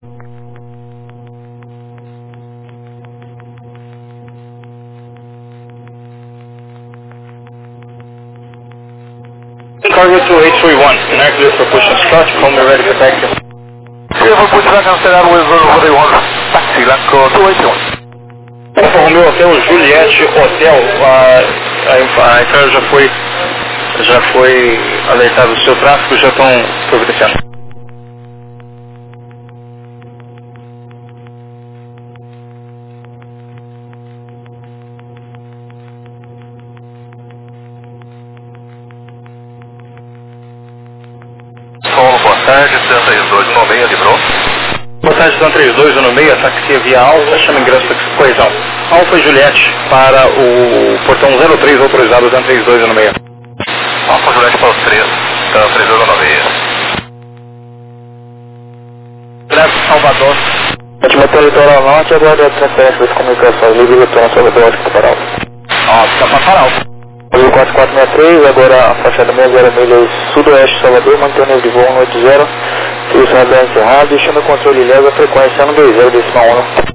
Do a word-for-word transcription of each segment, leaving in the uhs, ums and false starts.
Cargo two eight three one, connect clear for push and start, call me ready for taxi. Clear for push and start with Zulu one, taxi, Lanco two eight one. Alfa Romeo Hotel Juliette Hotel, a, a, a entrada já foi, já foi alertada do seu tráfego, já estão providenciando. Boa tarde, Dan três dois um seis, livrou. Boa tarde, Dan três dois um seis, táxi via Alfa, chama ingresso da coesão. Alfa Juliette para o portão zero três autorizado, Dan três dois um seis. Alfa Juliette para o três, Dan três dois um seis. Grave Salvador. Última litoral norte, agora a transferência das comunicações, livre retorno Salvador, Oscar Paparal. Oscar Paparal. quatro quatro seis três, agora a faixa seis zero milhas sudoeste Salvador, mantendo de voo um oito zero, solução radar encerrado, deixando o controle leve a frequência no dois zero decimal um.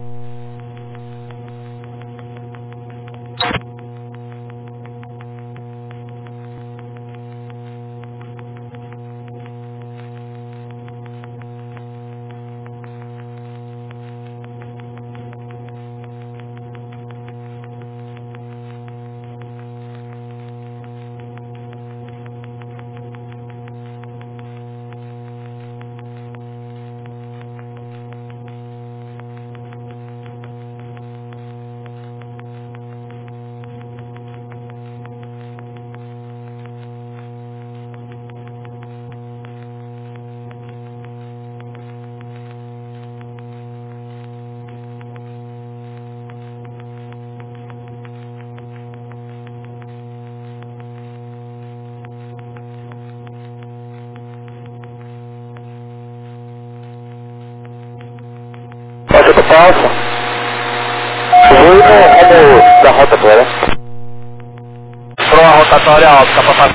Pode ser para Alfa. Vou no rumo da rotatória. Para a rotatória Oscar Paparal.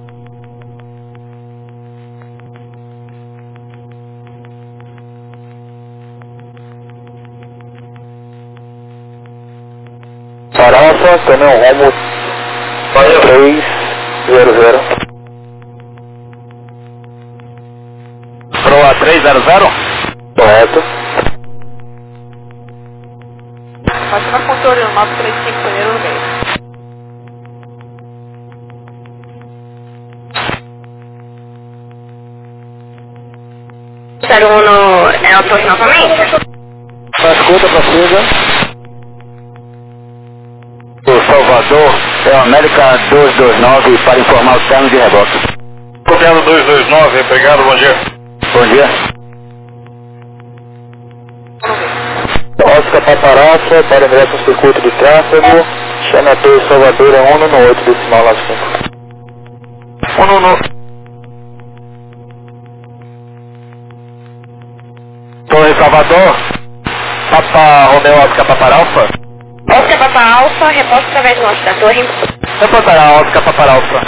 Para Alfa, também o rumo três zero zero. Para a três zero zero? Correto. Pode ficar controle nove três cinco, primeiro no meio. zero um no aeroporto novamente? Na escuta, prossiga. O Salvador é o América dois dois nove para informar o término de reboque. Copiado dois dois nove, obrigado, bom dia. Bom dia. Oscar Paparazzo, para ingresso no circuito de tráfego, chame a Torre Salvador, é um no oito decimal lá cinco. Um no... Torre Salvador, Papa Romeo Oscar Paparalfa. Oscar Papa Alfa, reposta através do norte da torre. Reportará Oscar Paparalfa.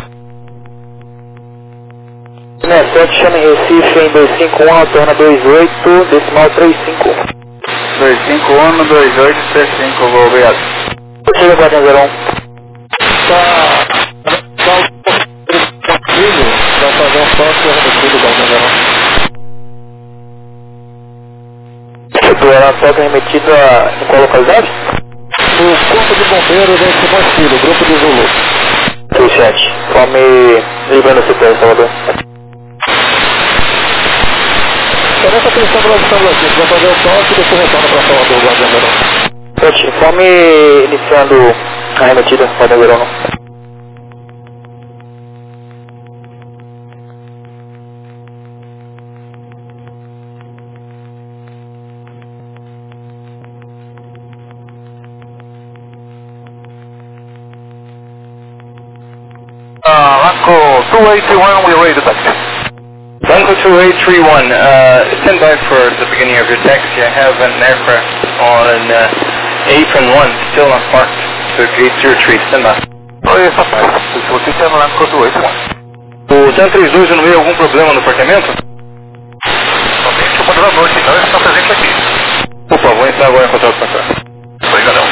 sete, chame Recife em dois cinco um, alterna dois oito, decimal três cinco. dois cinco um, dois oito, três cinco, obrigado. Chega Guardião zero um. Tá... Tá... Filho, vai fazer um toque remetido da Guardião zero um. Setor toque remetido a... em qual localidade? O Corpo de Bombeiros é esse mais filho, grupo de Zulu. três sete, fome livrando o setor, Salvador. Presta atenção para a opção aqui, você vai fazer o toque e depois retorna para Salvador, Guardião zero um. sete, fome iniciando a remetida, Guardião zero um. Uh, Lanco two eight three one, we're ready to taxi. Lanco two eight three one, uh, stand by for the beginning of your taxi. I have an aircraft on uh, apron one, still not parked, so gate zero three, stand by. Oi, papai, se você quer no Lanco two eight one. O Dan três dois um seis, algum problema no parqueamento? Somente uma boa noite, então, está presente aqui. Opa, vou entrar agora em contato com a senhora. Obrigadão.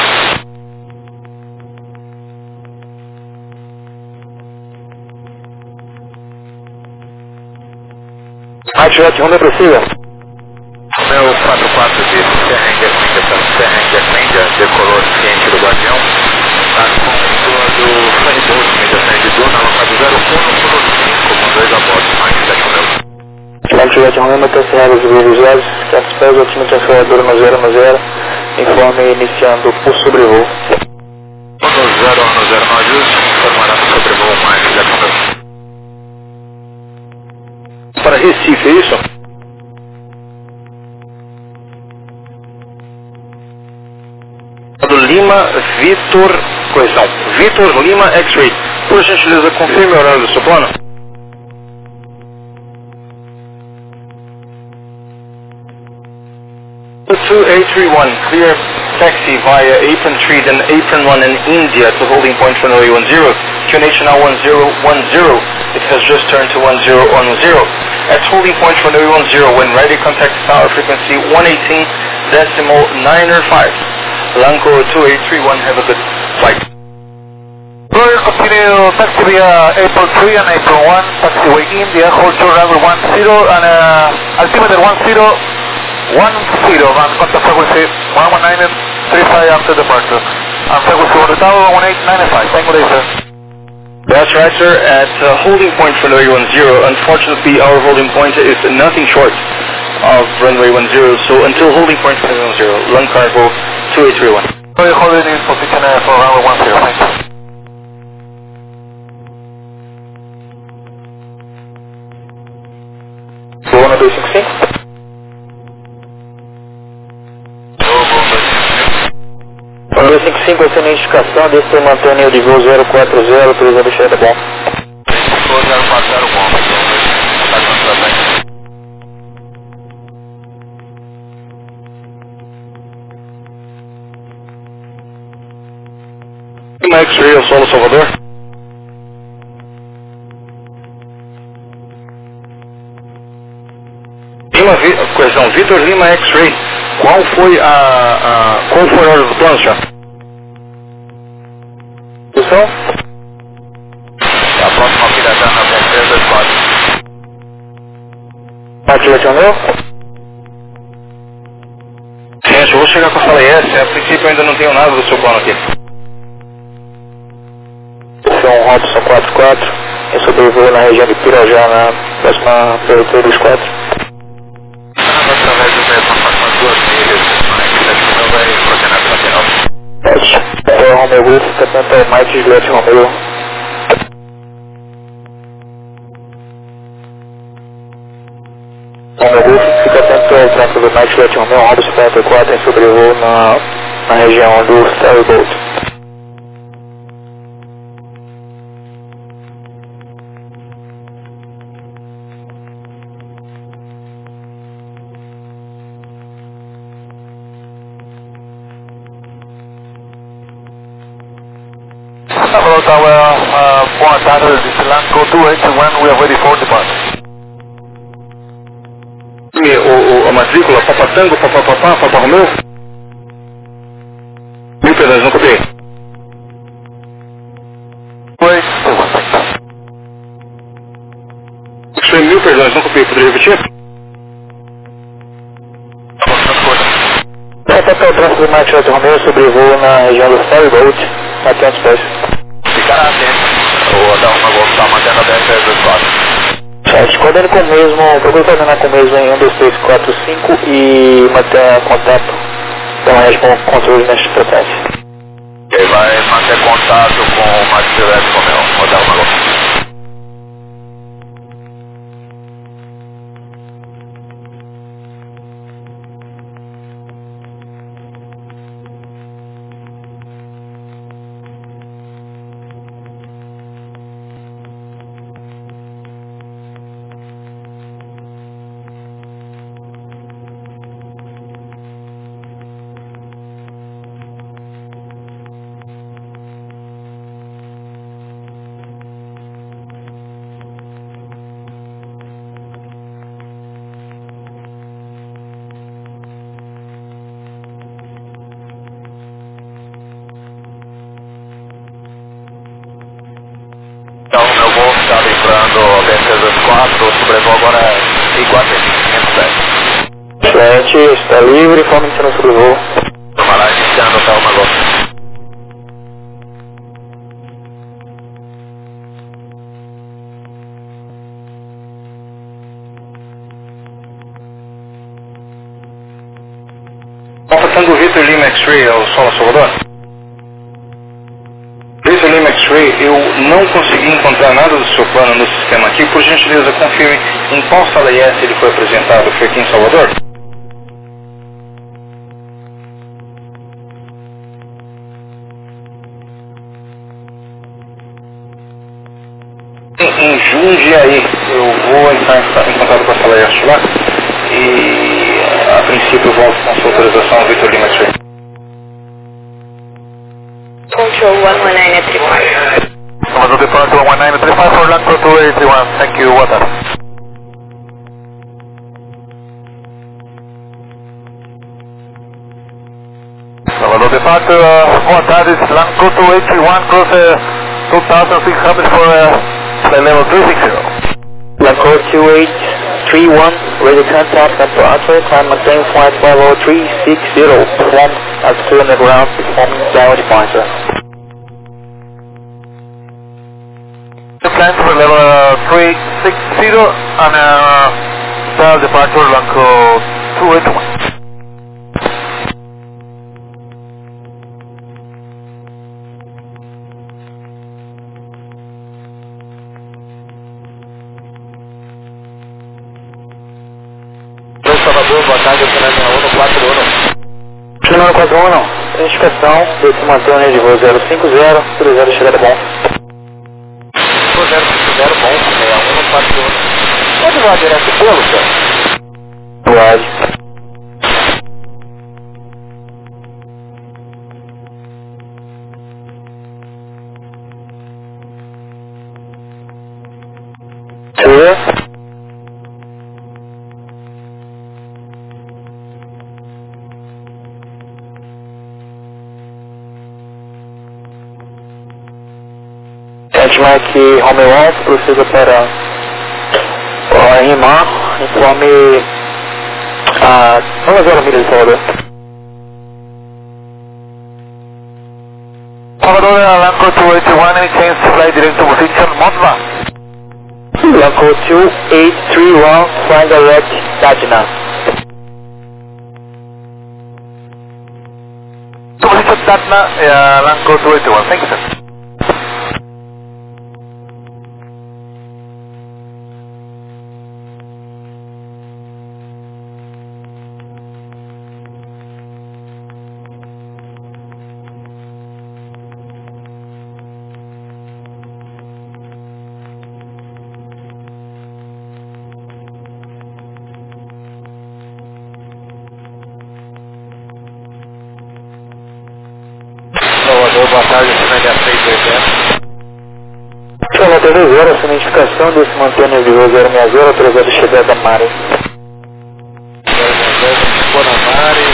Mike Jet Romeo precisa. Meu quatro quatro de Serrenga, Clíndia, Serrenga, Clíndia, decolou ciente do Guardião. Está com todo Ferryboat, mediação de dor, na locada zero um no Puro cinco, com dois a bordo, Mike Jet Romeo. Mike Jet Romeo, mantém-se reais os visuais, quinhentos pés, última transferidora no zero no zero, informe iniciando o sobrevoo. No zero no zero no ajuste, informará no sobrevoo, Mike Jet Romeo. Para Recife, é isso? Do Lima Vitor, correção, Vitor Lima X-Ray. Por gentileza, confirme o horário do seu plano. two eight three one, clear taxi via apron three, then apron one in India to holding point for runway one zero. Q N H now one zero one zero. It has just turned to one zero one zero. At holding point for runway one zero, when ready, contact tower frequency one eighteen decimal nine five. Lanco two eight three one, have a good flight. Roger, continue taxi via apron three and apron one, taxiway India, hold short runway one zero and uh, altimeter one zero one zero and contact frequency one one nine three five after departure. And frequency on the tower one eight nine five. Thank you, sir. That's right, sir. At uh, holding point for runway one zero, unfortunately our holding point is nothing short of runway one zero, so until holding point for runway one zero, Lung Cargo two eight three one. Roger, holding in position uh, for runway one zero. Thank you. Voo no dois cinco cinco. No dois cinco cinco, essa é a indicação, desse você mantém o nível de voo zero quatro zero, utilizando o cheiro bom. zero quatro zero bom, está com Lima X-Ray, ao solo Salvador. Lima, Vi, correção, Vitor Lima X-Ray. Qual foi a, a qual foi a hora do plano, senhor? Pessoal? A próxima filha na Bombeira dois quatro. Mike Jet Romeo? Gente, eu vou chegar com a sala S, a princípio eu ainda não tenho nada do seu plano aqui. São Robson quatro quatro, em sobrevoo na região de Pirajá, na próxima P R T dois quatro. Através do mesmo, passando duas milhas, Mike Jet Romeo vai coordenar pela final. Pode. Até o Romeo Golf, portanto é Mike Jet Romeo. Romeo Golf, fica atento ao tráfego do Mike Jet Romeo, Robson quarenta e quatro, em sobrevoo na, na região do Ferryboat. Hello Tower, uh, boa tarde, this is Lanco two eight one, we are ready for departure. E, o, o, a matrícula, Papatango, Papapapá, Papa Romeu? Mil perdões, não copiei. Oi, Isso é mil perdões, não copiei, poderia repetir? Até o tráfego do Mike Jet Romeo, sobrevoo na região do Ferryboat, a quinhentos pés. ficará atento. O da uma Golf está mantendo a D S dois quatro. Certo, coordene com o mesmo, procure coordenar com o mesmo em um dois três quatro cinco e manter contato com o controle nesta frequência. Ele vai manter contato com o Max Jet Romeo, o da uma Golf. Frente, está livre, informe iniciando sobre o voo. Vamos lá, iniciando, tá uma agora. Está passando o Victor Lima X-Ray ao Solo Salvador? Victor Lima X-Ray, eu não consegui encontrar nada do seu plano no sistema aqui. Por gentileza, confirme em qual sala I S ele foi apresentado. Foi aqui em Salvador? Em, em Jundiaí, eu vou entrar em, em contato com a sala I S lá e a princípio eu volto com a sua autorização ao Victor Lima X-Ray. Control one one nine three five. Comando Departure one one nine three five for Lanco two eight three one. Thank you, water. Comando Departure, uh, boa tarde, Lanco two eight three one, cross uh, two thousand six hundred for uh, flight level three six zero. Lanco two eight three one, ready contact and departure, time maintain flight level three six zero, perform as clear on the ground, performing down departure. Plan for level uh, three six zero and uh, start departure Lanco two eight one. Salvador, boa tarde, eu sou na minha uno quatro um. Chegando quatro um, não. Identificação, desse Antônio de voo zero cinco zero, três zero chegada bom. zero cinco zero, bom, seis um quatro um. Pode voar direto pelo, senhor? Pode. Clear. Benchmark home off, prossiga para o RIMAR, informe a uma zero milha de Salvador. Salvador, Lanco two eight one, any chance to fly direct to position Montva? Lanco two eight three one, flying direct Tadina. To position Tadina, uh, Lanco two eight one, thank you, sir. Salvador, boa tarde, eu sou na H seis oitenta. Salvador dois zero, essa identificação desse Antônio de voo zero seis zero, autorizado chegada da Mare. zero seis zero, ficou na Mare,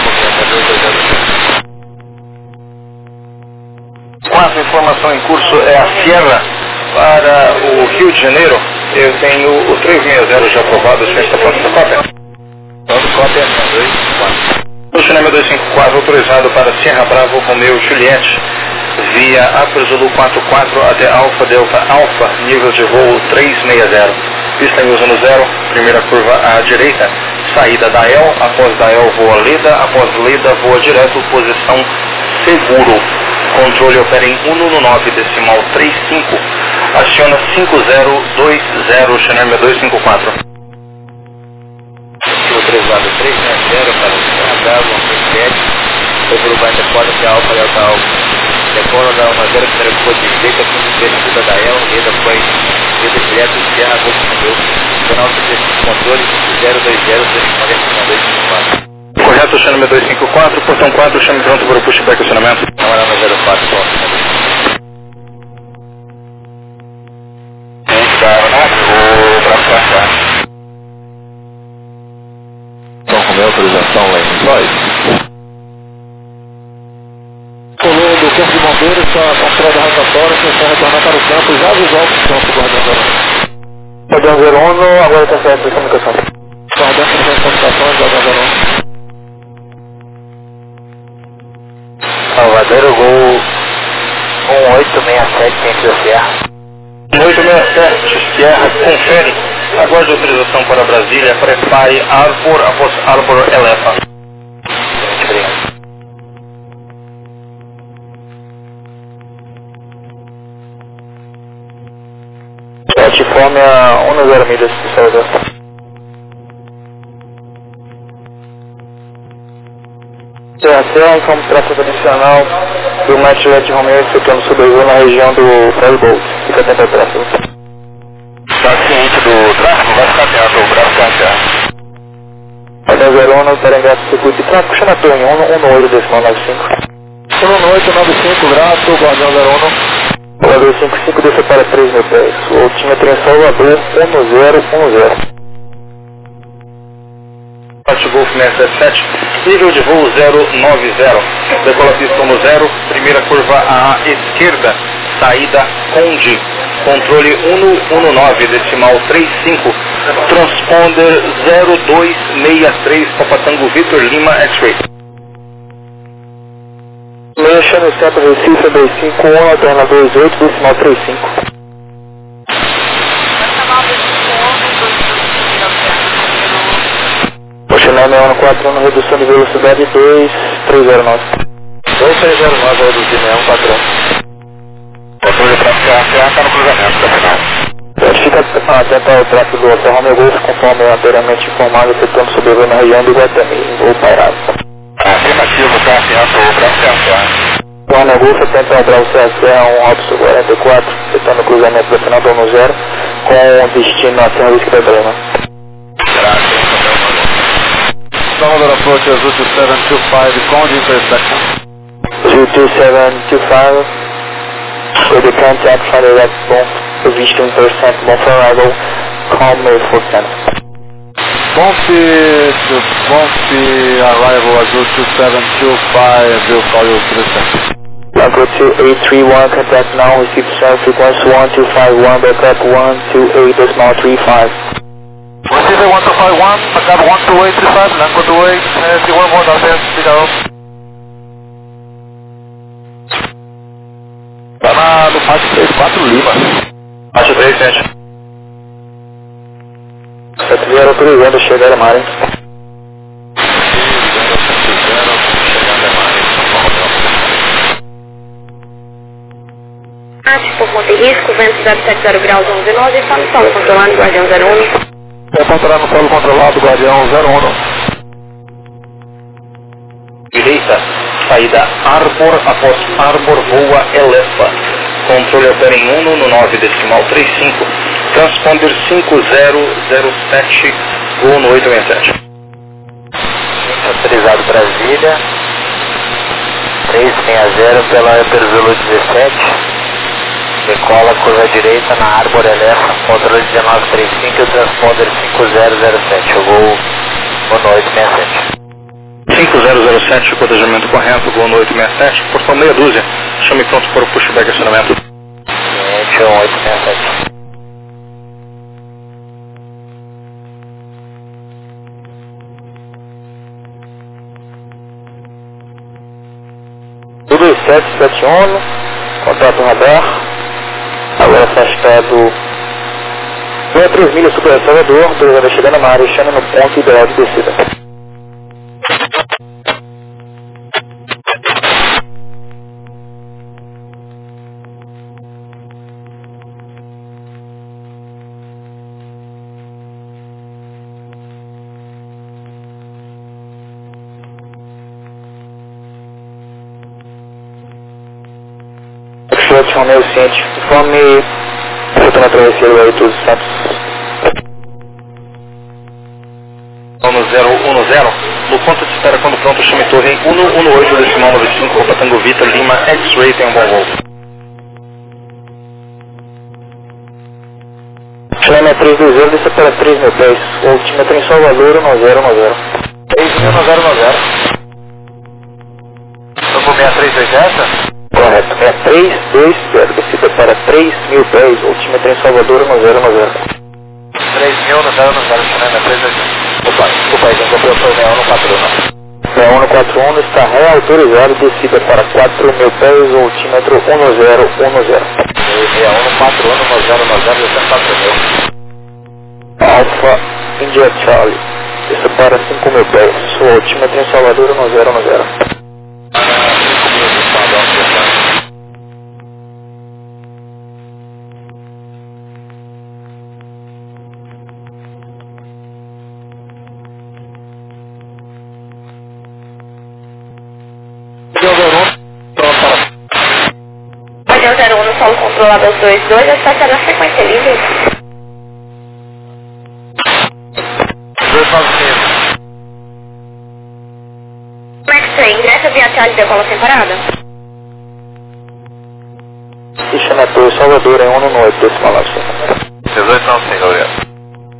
Quatro, informação em curso é a Sierra para o Rio de Janeiro. Eu tenho o três seis zero já aprovado, o senhor está pronto para cópia? Pronto, cópia, dois quatro. O cinema dois cinco quatro autorizado para Sierra Bravo Romeo Juliette, via Acro Zulu quatro quatro até Alfa Delta Alfa, nível de voo três seis zero. Pista em uso no zero, primeira curva à direita, saída da El, após da El voa Leda, após Leda voa direto, posição seguro. Controle opera em um nove decimal trinta e cinco, aciona cinco zero dois zero, cinema dois cinco quatro. Autorizado três seis zero para o Sierra Bravo, um sete, sobre o Bate Corda que é Alfa Delta Alfa. Decora da uma zero, primeira curva de direita, descida da El, Leda foi Leda direto, Sierra Golfo Romeo, canal controle zero dois zero, dois cinco quatro. Correto, chame dois cinco quatro, portão quatro, chame pronto para o pushback acionamento. Camarada zero quatro, ponto. Então, com minha autorização lá em Floyd. Colou do Corpo de Bombeiros, está controlando a rotatória, que está retornar para o campo, já avisou o campo guardando. Guardião zero um, agora está certo a comunicação. Guardião está sem comunicações, Guardião zero um. Salvador, Gol um oito seis sete, Centro da Serra. um oito seis sete, Sierra, confere. Aguarde autorização para Brasília, prepare Arbor após Arbor Elefa. Muito obrigado. Plataforma um zero milhas de Salvador. Serra, informe tráfego adicional do Metro Red Romeo efetuando sobrevoo na região do Ferryboat. Fica atento ao tráfego. Está ciente do tráfego? Vai ficar atento ao braço carteado. Guardião zero um, Tarengá, circuito de tráfego, chama a torre um um oito decimal nove cinco. um oito nove cinco, grato, Guardião zero um. Salvador cinco cinco, desce para três mil pés. O altímetro em Salvador um zero um zero. Parte Golf seis sete sete, nível de voo zero nove zero. Decola pista no zero, primeira curva à esquerda, saída Conde. Controle um um nove, decimal trinta e cinco. Transponder zero dois seis três, Papa Tango Victor Lima X-Ray. Mexa no centro Recife dois cinco um, alterna dois oito, decimal trinta e cinco. Oxinel seis um quatro um, redução de velocidade dois três zero nove. dois três zero nove, reduzir seis um quatro um. Controle para C A C A, está no cruzamento, tá final. Fica atento ao tráfego do Hotel Romeo Golf, conforme anteriormente informado, efetuando sobrevoo na região do Guatemi, voo pairado. Afirmativo, tá atento ao braço C A C A. O Romeo Golf atento ao Bravo C A C A, um Robson quarenta e quatro, efetuando o cruzamento da final do um zero, com destino a Serra Luís da Brema. Salvador approach Azul two seven two five, Conde intersection. Azul two seven two five, with the contact for the red bomb, position percent bomb for arrival, calm May four ten. Bonfi to Bonfi arrival Azul two seven two five, will call you three seconds. Go to eight three one, contact now, receive sound frequency one two five one, backup one two eight decimal three five. Receiver one two five one, backup one two eight three five, Lanco two eight, see one more down speed out. Tá na, no faixa três quatro Lima. Faixa três sete. sete zero autorizando, chegar a Mari. Arte por Monte Risco, vento zero sete zero graus onze nove, está no solo controlando, Guardião zero um. Vai controlar no solo controlado, Guardião zero um. Direita, saída Arbor após Arbor voa Elefa. Controle opera em um no nove, decimal trinta e cinco. Transponder cinco zero zero sete, voo no oito seis sete. Autorizado Brasília, três seis zero pela Emperor Zulu dezessete. Decola curva direita na Arbor Elefa, controle dezenove trinta e cinco e o transponder cinco zero zero sete, eu vou no oito seis sete. cinco zero zero sete, codejamento correto, voo no oito seis sete, portão meia dúzia, chame pronto para o pushback acionamento. Cliente um oito seis sete. Tudo sete sete um, contato radar, agora afastado a três milhas super Salvador, autorizado chegando a Mari, chama no ponto ideal de descida. Excelente, Romeu Ciente, informe efetuando a travessia do Ayrton Santos. Vamos zero um zero, no ponto de espera quando pronto, chame torre um um oito, decimal nove cinco, Papa Tango Victor Lima X-Ray, tem um bom voo. Chame três dois zero, desça para três mil pés, o altímetro em Salvador um zero um zero. três mil zero zero. Vamos seis três dois zero? Correto, é três dois zero, descida para três mil pés, altímetro em Salvador um zero um zero. três mil no zero no zero, China três dois um. Opa, desculpa aí, quem copiou foi o um no quatro um. seis um no quatro um está reautorizado, descida para quatro mil pés, altímetro um zero um zero. seis um no quatro um no zero no zero, descendo quatro mil. Alfa India Charlie, desça para cinco mil pés, sua altímetro em Salvador um zero um zero. cinco mil de padrão, descendo. Pode zero um no solo controlado aos dois dois, está na frequência livre. dois nove cinco. Max três, ingressa via Charlie de decola sem parada. Cristiana Torre, Salvador em um no oito, desse palácio. dezoito nove cinco, obrigado.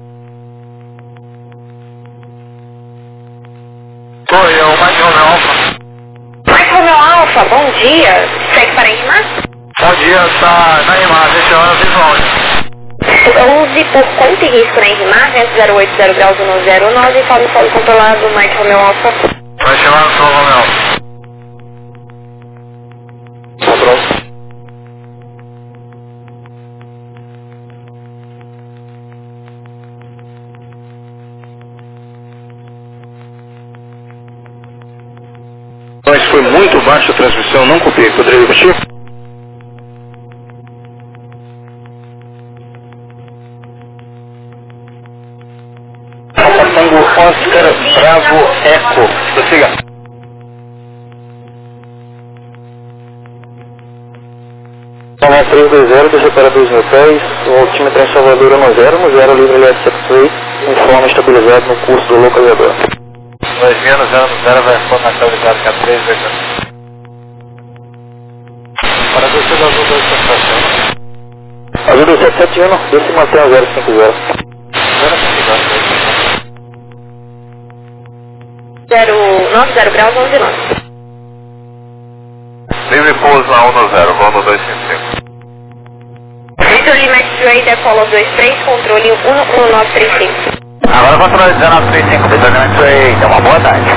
Oi, é o Mike Romeo Alpha. Mike Romeo Alpha, bom dia. Segue para Irmã? Bom dia, está na imagem, esse ano visual. onze por conta e risco na Irmã, vento zero oito zero graus um zero nove, fala no solo controlado, Mike Romeo Alpha. Vai chamar no São Romeo. Pronto. Mas foi muito baixa a transmissão, não copiei. Poderia repetir? Tango Oscar Bravo Eco. Prossiga. Toma três dois zero, desce para dois mil pés, o altímetro em Salvador um zero um zero, livre L S X-Ray, informe estabilizado no curso do localizador. dois mil no zero no zero, vai responder estabilizado que é três dois zero. Para descer do azul dois sete sete um. Azul dois sete sete um, desce e mantém o zero cinco zero. zero cinco zero. zero nove zero graus onze nove. Livre pouso na um no zero, voo no dois cinco cinco. Victor Lima X-Ray, decola dois três, controle um um nove três cinco. Agora controle dezenove trinta e cinco, Vitor Lima X-Ray, então uma boa tarde.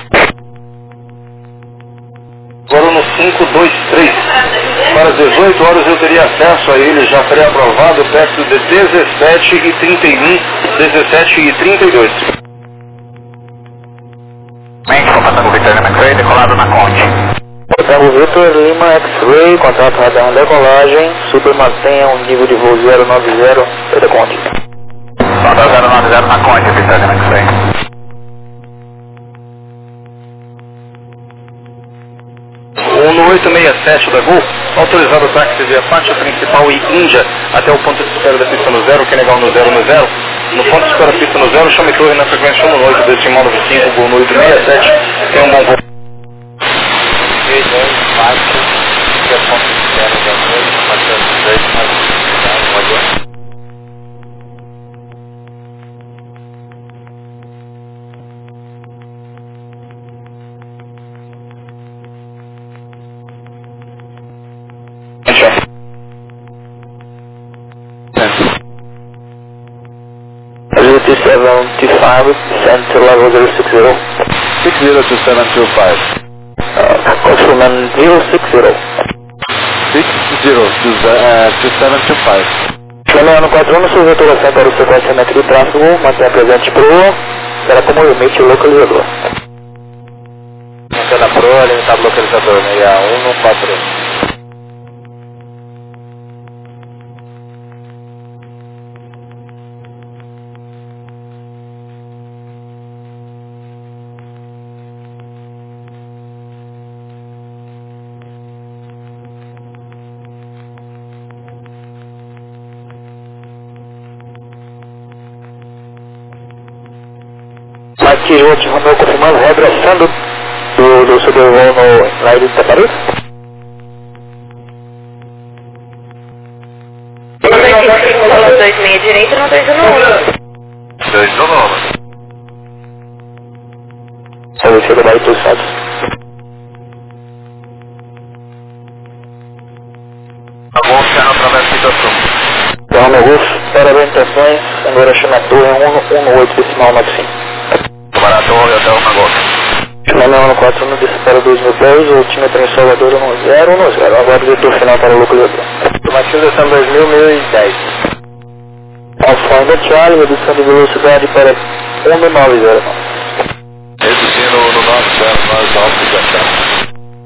Agora no cinco dois três. Para as dezoito horas eu teria acesso a ele já pré-aprovado perto de dezessete e trinta e um, dezessete e trinta e dois. Mente, comandante Vitor Lima X-Ray, decolado na Conte. Tango Victor Lima X-Ray, contrato radar decolagem, super mantenha um nível de voo zero nove zero, teleconte. Nota zero nove zero na Conte, Vitor Lima X-Ray. um no oito seis sete da Gol, autorizado o táxi via pátio principal e Índia até o ponto de espera da pista no zero, que é legal no zero no zero. No ponto de espera da pista no zero, chame torre na frequência um no oito, decimal nove cinco, Gol no oito seis sete, tem um bom voo. três dois quatro, que é ponto de espera da noite, quatrocentos e dois, pode ir. Azul two seven two five, descend to level zero six zero. six zero two seven two five. Uh, Coachman zero six zero. six zero two seven two five. Flamando quatro um, sua vetulação para o sequenciamento do tráfego, mantenha presente proa, será como limite o localizador. Mantendo a proa, limitado localizador, seis um um quatro um. Mike oito, Romeu confirmando, regressando do, do seu voo no, na ilha de Taparu. dois seis direito no dois um um. dois um um. Serviço do Bahia dos Santos. Tá bom, ficar através do Sul. Romeu Golf. Para orientações, agora chama a torre um um oito decimal nove cinco. Para a torre, hotel uma golf. Chama um quatro um, desce para dois mil pés, altímetro em Salvador um zero um zero. Agora o vetor final para o localizador. Informativo descendo dois mil, mil e dez. Alfa India Charlie, redução de velocidade para um mil novecentos e nove. Reduzindo no nove zero nove Alfa India Charlie.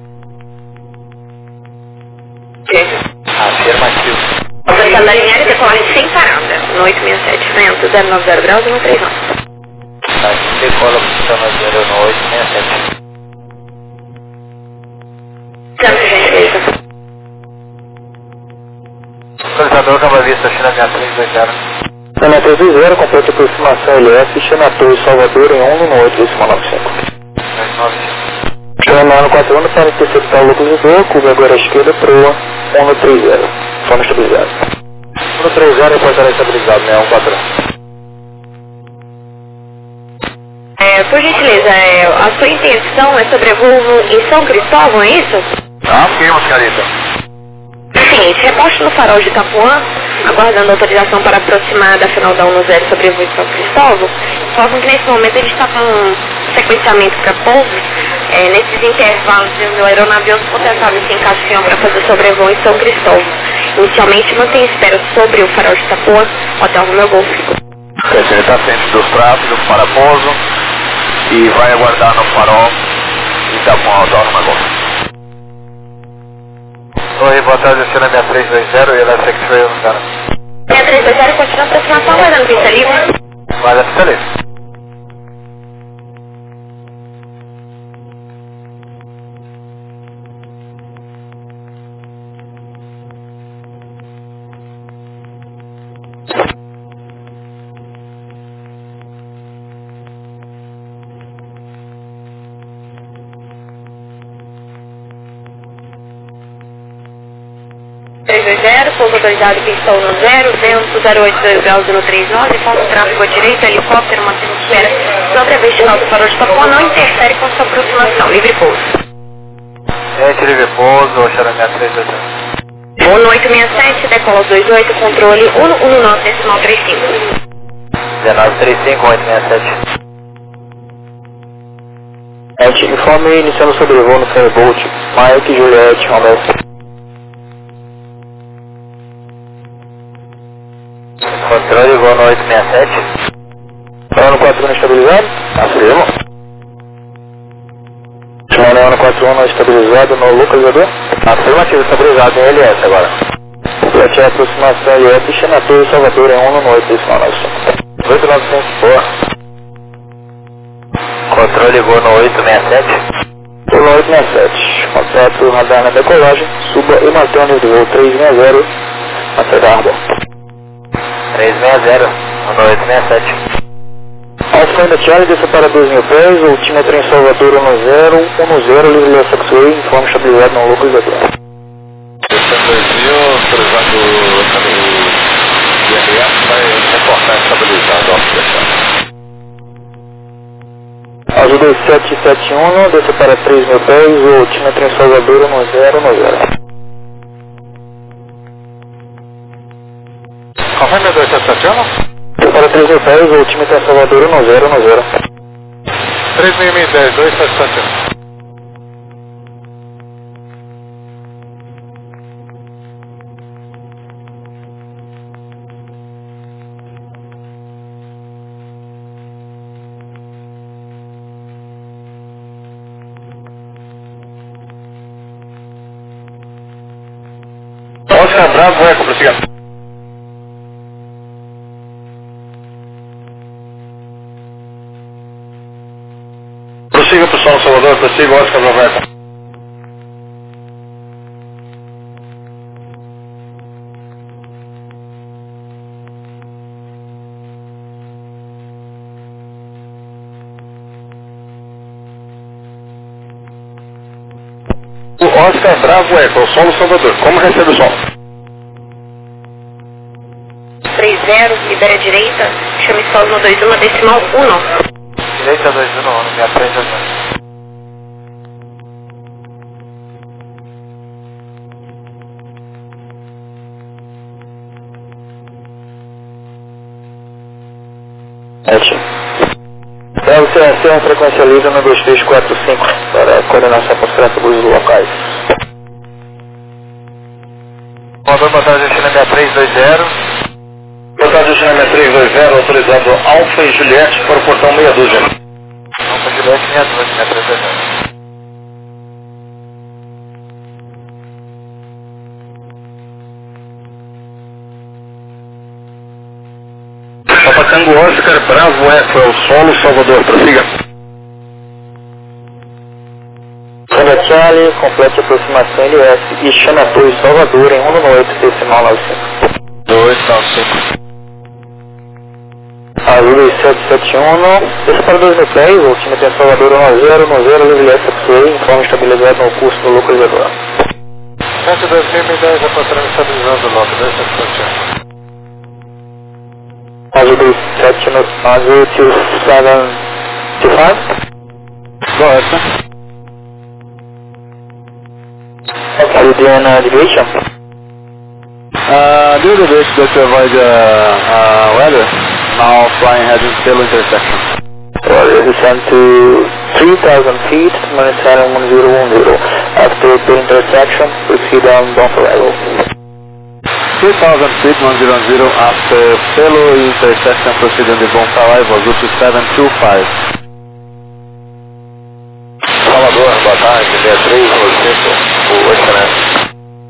Afirmativo. Autorizado da linha decolagem sem parada, no oito seis sete, vento zero nove zero graus e um três nove. Aqui decola funciona zero no oito seis sete. Por gentileza. Localizador Nova Vista, China sessenta e três dois zero. Chama três dois zero, completa aproximação L S, chama a torre Salvador em um um oito decimal nove cinco. dois nove cinco. Chama um quatro um para interceptar o localizador, curva agora à esquerda, proa um três zero. Forma estabilizada. um três zero, portará estabilizado, né? um quatro um. É, por gentileza, é, a sua intenção é sobrevoo em São Cristóvão, é isso? Ah, ok, Mascarita. É o seguinte, reposte no farol de Itapuã, aguardando autorização para aproximar da final da um zero sobrevoo em São Cristóvão. Só que nesse momento a gente está com um sequenciamento para pousos. É, nesses intervalos, o aeronavião potencial se encaixam para fazer sobrevoo em São Cristóvão. Inicialmente mantém espera sobre o farol de Itapuã, Hotel Romeo Golf. Ele está ciente dos tráfegos para pouso e vai aguardar no farol e está com a Hotel Romeo Golf. Oi, boa tarde, China sessenta e três dois zero e ela é X-Ray um zero. sessenta e três dois zero, continua a aproximação, aguardando pista livre. Vai dar pista livre. três dois zero, pouso autorizado pistão no zero, vento zero oito dois graus no três nove, falta tráfego à direita, helicóptero mantendo espera sobre a vertical do farol de Itapuã, não interfere com sua aproximação, livre pouso. Gente, livre pouso, China sessenta e três dois zero. um oito seis sete, decola dois oito, controle um um nove decimal três cinco. dezenove trinta e cinco, oito seis sete. Gente, informe iniciando sobrevoo no Firebolt, Mike, Juliette, Romeo. Controle voo no oito seis sete. Ano quatro um estabilizado? Afirmo. Chama ano quatro um estabilizado no localizador? Afirmativo, estabilizado em L S agora. Complete a aproximação L S, chama a torre Salvador em um um oito decimal nove cinco. oito nove cinco, boa. Controle voo no oito seis sete. Pelo oito seis sete, contato radar na decolagem, suba e mantenha o nível de voo três seis zero até da Arbor. três seis zero, no oito seis sete. Alfa India Charlie, desça para dois mil pés, altímetro em Salvador um zero um zero, livre L S X-Way, informe estabilizado no localizador. Descendo dois mil, autorizado o I R S, vai reportar estabilizado, Alfa India Charlie. Azul dois sete sete um, desça para três mil pés, altímetro em Salvador um zero um zero. Confirma dois sete sete um? Para três mil pés, altímetro em Salvador um zero um zero. três mil e dez, dois sete sete um. Oscar Bravo, Eco, prossiga. Prossiga pro São Salvador, prossiga Oscar Bravo, Eco. O Oscar Bravo Eco, o som do Salvador. Como recebe o som? três zero, libera a direita, chame solo no dois um, decimal um. Direita dois um, no minha frente dois um. sete. Bravo C R C, a frequência livre no dois três quatro cinco para coordenação com os tráfegos locais. Mandou boa tarde, China seis três dois zero. Boa tarde, China seis três dois zero, autorizado Alfa e Juliette para o portão meia dúzia. Alfa e Juliette meia dúzia, China três dois zero. Papa Tango Oscar, Bravo Eco, é o solo, Salvador, prossiga. Sandra Charlie, complete aproximação L S e chame a Torre Salvador em um nove oito decimal nove cinco. dois nove cinco. Azul sete sete um, esse para dois mil e dez, o time tem Salvador um zero, um zero, Livre S X A, informe estabilizado no curso do localizador. sete dois mil e dez, apontando estabilizando o loco, dois sete sete um. Azul sete no Azul two seven two five. Correto. Are you doing uh, deviation? Uh, do the base just to avoid uh, uh, weather. Now flying heading Pelo intersection. Well, descend to three thousand feet, maintaining one zero one zero. After the intersection, proceed on bound arrival. three thousand feet, one zero zero, after Pelo intersection, proceed on the bound arrival, Azul two seven two five. Salvador, boa tarde, seis três dois cinco, o Oceanáfrica.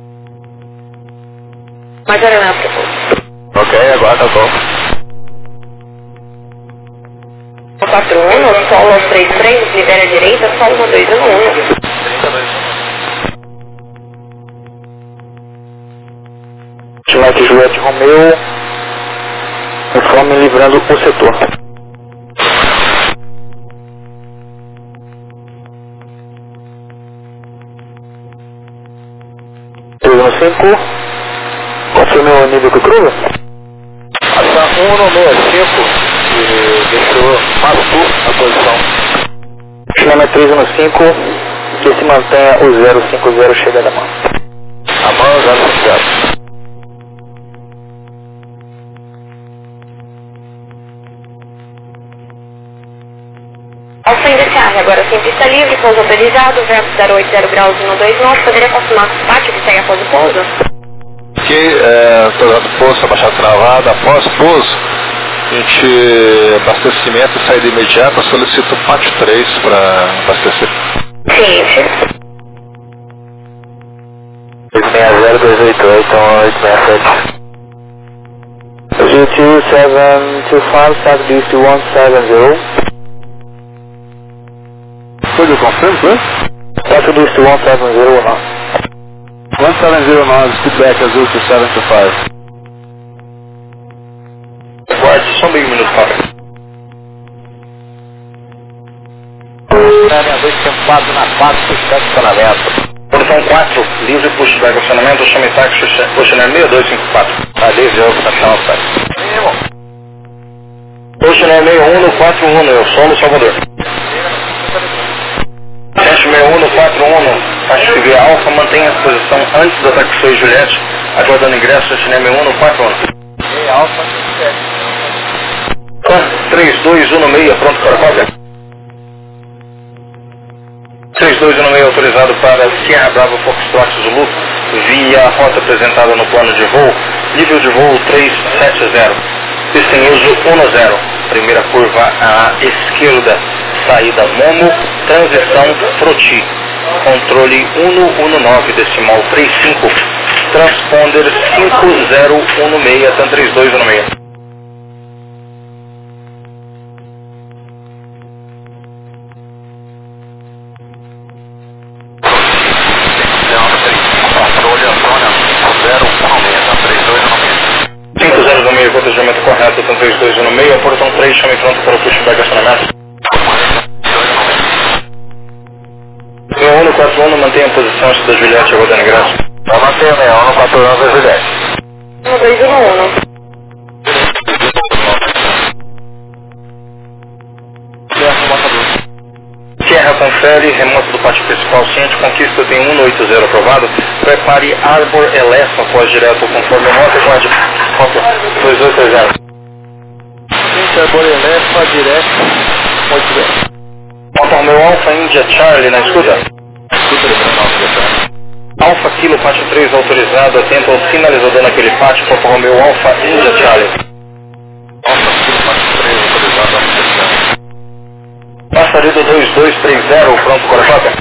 Oceanáfrica. Ok, aguarda a volta. quatro um, solo três três, libera a direita, solo dois um um. Timete Juliette Romeu, informe livrando o setor. três cinco, confirme o nível que cruza. Ação um no sessenta e cinco, e deixou maluco a posição. Chama três um cinco, que se mantenha o zero cinco zero chega da mão. A mão zero cinco zero. Alfa Indecarre, agora sem pista livre, pouso autorizado, verbo zero oito zero graus um dois nove, poderia confirmar com o pátio que segue após o pouso? Ok, é, autorizado posto, abaixado travada, após pouso, a gente, abastecimento e saída imediata, solicito o pátio três para abastecer. Ciente. oito seis zero dois oito oito oito seis sete. zero two seven two five, Southeast one seven zero. Could you confirm, please? Southeast one seven zero or not? one seven zero nine, feedback Azul two seven two five. Aguarde só meio minuto, Fábio. dois cinco quatro na quatro, puxar estacionamento. Portão quatro, livre push de estacionamento, chame táxi, Oceanar seis dois cinco quatro. Tá livre, eu vou taxar o táxi. Oceanar seis um no quatro um, eu solo, Salvador. Sete seis um no quatro um, taxa T V Alfa, mantenha a posição antes da taxi Juliette, aguardando ingresso, Oceanar seis um no quatro um. E Alfa três dois um no meio, pronto para cópia. três dois um no meio autorizado para Sierra Bravo Foxtrot Zulu, via rota apresentada no plano de voo, nível de voo três sete zero, pista em uso um zero, primeira curva à esquerda, saída Momo, transição Froti, controle um um nove decimal três cinco, transponder cinco zero um seis, TAM três dois um no meio. cinco zero no meio, cotejamento correto, TAM três dois um no meio, portão três, chame pronto para o pushback acionamento. seis um no quatro um, mantenha a posição antes da Juliette, aguardando ingresso. Eu mantenho seis um no quatro um da Juliette. um dois um um. Sierra confere, remoto do pátio principal ciente, conquista tem um oito zero aprovado, prepare Arbor Elefa, após direto conforme nota, guarde cópia dois oito zero. Victor, Borelefa, direto, muito bem. Alfa Romeo Alfa India Charlie, na escuta? Escuta, lembrando Alfa Charlie. Alfa Kilo, pátio três autorizado, atento ao sinalizador naquele pátio, Alfa Romeo Alfa India Charlie. Alfa Kilo, pátio três autorizado, Alfa Charlie. Passaredo dois dois três zero, pronto para a rota.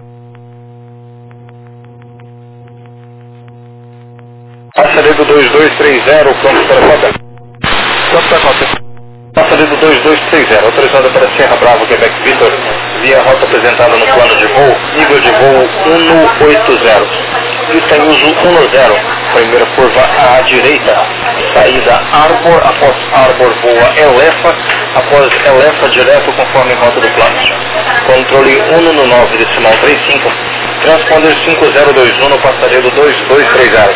Passaredo dois dois três zero, pronto para a rota. Pronto para a rota. Passaredo dois dois três zero, autorizado para Serra Bravo, Quebec Victor, via rota apresentada no plano de voo, nível de voo cento e oitenta. Pista em uso dez, primeira curva à direita, saída Arbor, após Arbor voa Elefa, após Elefa direto conforme rota do plano. Controle um no nove, decimal trinta e cinco, transponder cinco zero dois um no passaredo dois dois três zero.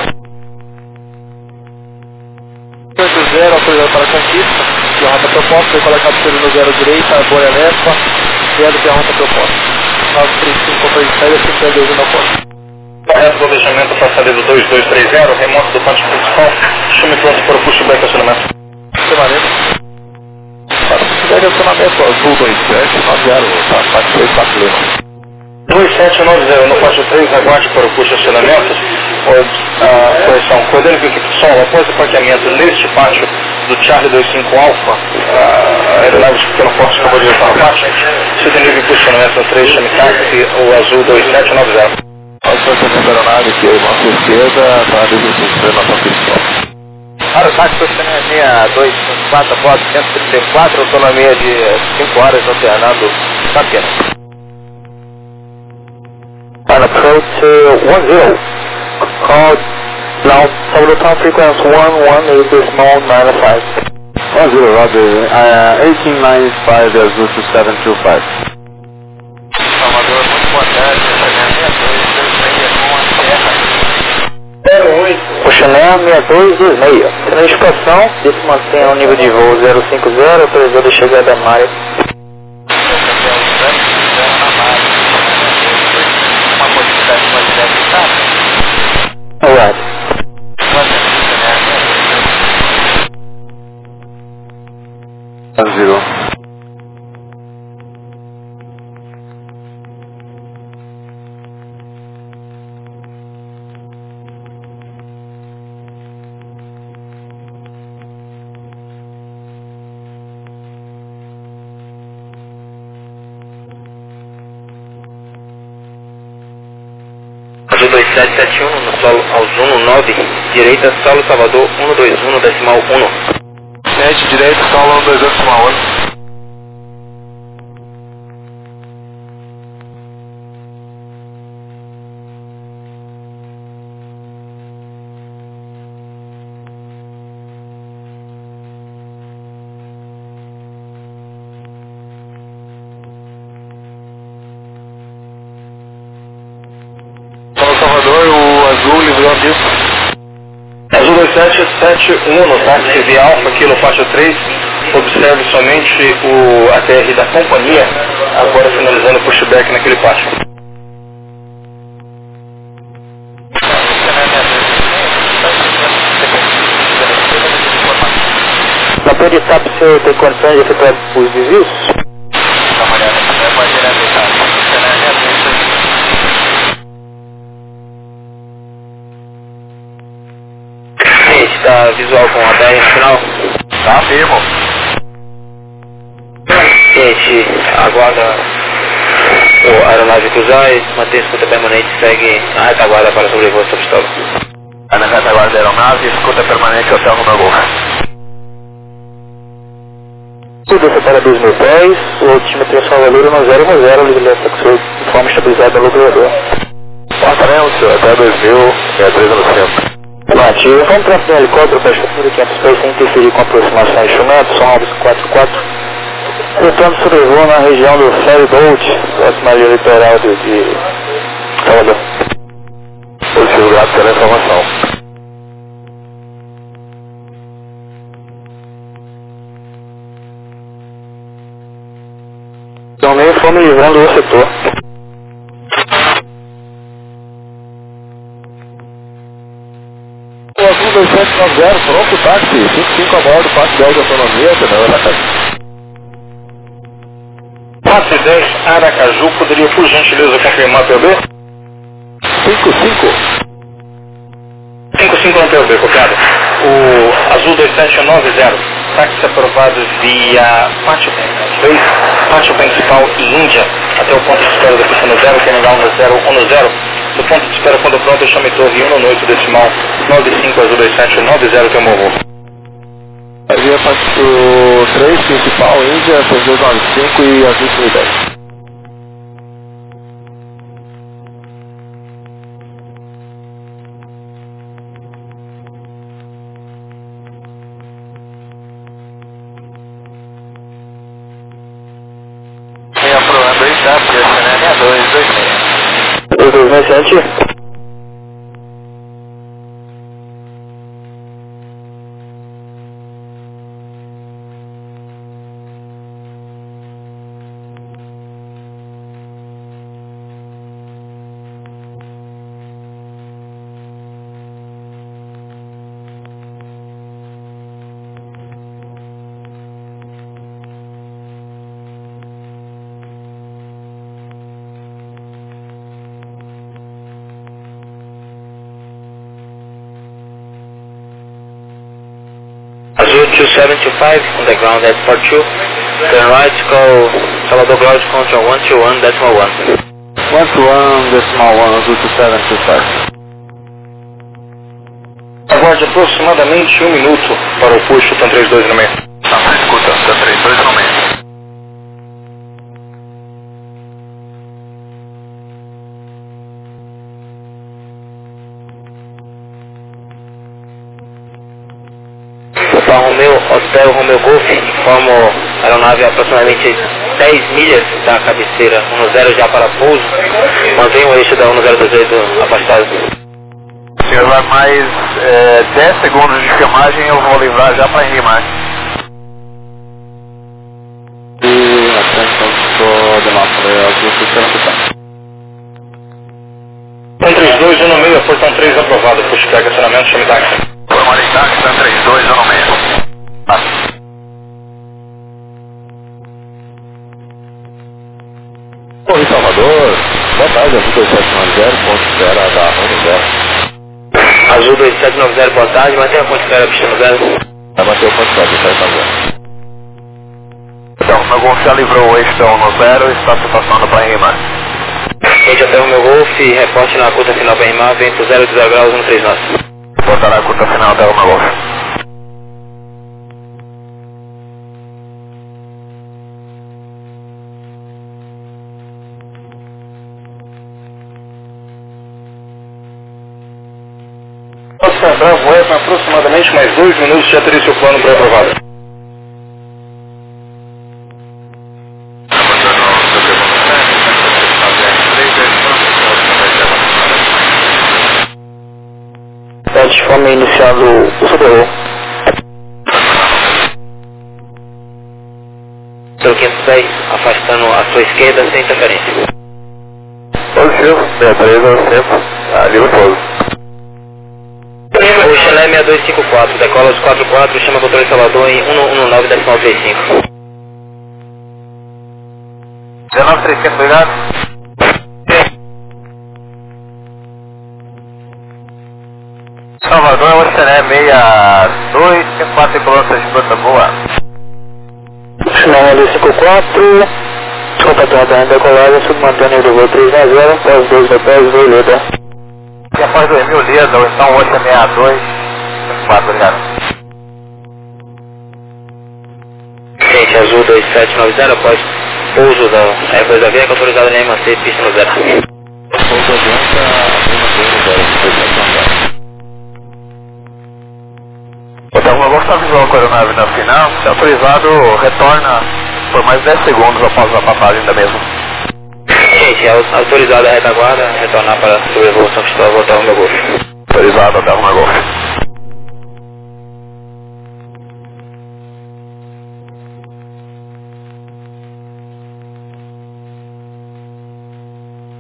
oito zero, autorizado para a conquista. E a rota proposta foi colocado pelo no zero direita, Arbor Elefa, zero que é a rota proposta. nove três cinco, foi saída, cinco dois um na porta. Correto, planejamento, passaredo dois dois três zero, remoto do pátio principal, chame pronto para o pushback acionamento. Acionamento. Pushback acionamento, azul dois sete nove zero, tá, pátio três quatro Lima. dois sete nove zero, no pátio três, aguarde para o push acionamento. Uh, correção, coordenando com a equipe de som, após o parqueamento neste pátio do Charlie vinte e cinco Alpha, uh, aeronave de pequeno porte acabou de voltar no pátio, se tem nível de posicionamento no três, chame táxi, o azul dois sete nove zero. Autorizamento da aeronave aqui, a nossa esquerda, para a desenvolvimento principal. Para o táxi seis dois cinco quatro, voto cento e trinta e quatro, autonomia de cinco horas, alternando Sapien. On approach uh, one zero. Call now, Salvador Town frequency one one eight decimal nine five. one zero, Roger, uh, eighteen ninety-five, Azul two seven two five. Salvador, muito boa tarde, Oxané seis dois dois seis. Sendo a expansão, se mantém ao nível de voo zero cinco zero, autorizado a chegada a Maia. Alright. one zero. Azul dois sete sete um, no solo Alzuno nove, direita solo Salvador um dois um, decimal um. sete, direito, solo um dois um, decimal um. Salvador, o azul livrou a pista. Azul dois sete sete um, no táxi via Alfa, Kilo Pátio três, observe somente o A T R da companhia, agora finalizando o pushback naquele pátio. Na pode estar para o senhor ter condições de efetuar os desvios? Está visual com a B R no final? Tá, firmo. Gente, aguarda o aeronave cruzar e mantém escuta permanente, segue a retaguarda para sobrevoar sobre estado. A na retaguarda da aeronave, escuta permanente até o Romeo Golf. Tudo para dois mil e dez, o altímetro Salvador no zero um zero, liderança que foi de forma estabilizada pelo operador. Apartamento, até dois mil, é três no centro. Ativo, vamos para o helicóptero para a estrutura quinhentos pés sem interferir com aproximação de instrumentos, São Alves quatro quatro. Tentando sobrevoo na região do Ferry Boat, próxima área litoral de, de Salvador. Positivo, grato pela informação. Então, meio fome livrando o setor. O azul dois sete nove zero, pronto, táxi, cinco cinco a bordo, quatro dez de autonomia, Fernando Aracaju. quatro dez Aracaju, poderia por gentileza confirmar P O B? cinco cinco. cinco cinco no P O B, copiado. O Azul dois sete nove zero, táxi aprovado via pátio dois, pátio principal e Índia, até o ponto de espera da pista no zero, que é legal no zero um no zero. No ponto de espera, quando pronto, chame torre um no oito decimal nove cinco Azul dois sete nove zero, que é o meu voo. Via pátio três, principal, Índia, seis dois nove cinco e Azul três dez. dois dois sete. Azul two seven two five, on the ground at four two. Turn right, call Salvador Ground Control one two one decimal one. one two one decimal one, Azul two seven two five. Aguarde aproximadamente um minuto para o puxo TAM trinta e dois no meio. Tá, escuta, TAM trinta e dois no meio. Hotel Romeo, Hotel Romeo Golf, informo a aeronave a aproximadamente dez milhas da cabeceira um zero já para pouso. Mantenha o eixo da um zero dois oito afastado. Senhor, vai mais é, dez segundos de filmagem, eu vou livrar já para rimar. E atenção do nosso Azul cinco TAM trinta e dois um no meio, portão três aprovado, puxo pega acionamento, chame táxi. Formar em táxi, TAM trinta e dois um no meio. Oi, Salvador. Boa tarde, Azul dois sete nove zero, ponto de espera da um zero. Azul dois sete nove zero, boa tarde, mantenha a ponte de espera pista no zero. Vai manter o ponto de espera, dois sete nove zero. Então, o meu Golf já livrou o eixo da um no zero e está se passando para rimar. Gente, até o meu Golf, reporte na curta final para rimar, vento zero de zero graus, um três nove. Botar na curta final até o meu Golf. Nossa, Bravo Web, aproximadamente mais dois minutos já teria seu plano pré-aprovado. Plataforma iniciando o socorro. Pelo quinhentos e dez, afastando a sua esquerda sem interferência. Positivo, sessenta e três ao centro, ah, livre pouso. O Chalé seis dois cinco quatro, decola os quatro quatro, chama o controle Salvador em um um nove decimal três cinco. dezenove três cinco, obrigado. Salvador, é o Chalé seis dois cinco quatro, quilômetros de Planta Boa. Chalé seis dois cinco quatro, desculpa, tem decolagem, submantendo o voo três zero zero, pós dois da pós, Violeta. E após dois mil lias, ou então oito seis dois cinco quatro, obrigado. Gente, Azul dois sete nove zero, após pouso da Airbus da Avianca, autorizado na M C, pista no zero. Pouso Avianca, Então, eu vou estar visual com a aeronave na final, se autorizado, retorna por mais dez segundos após a passagem da mesma. Gente, é autorizado a retaguarda, retornar para a sobrevolução Cristóvão, voltar ao meu Golf. Autorizado até o meu Golf.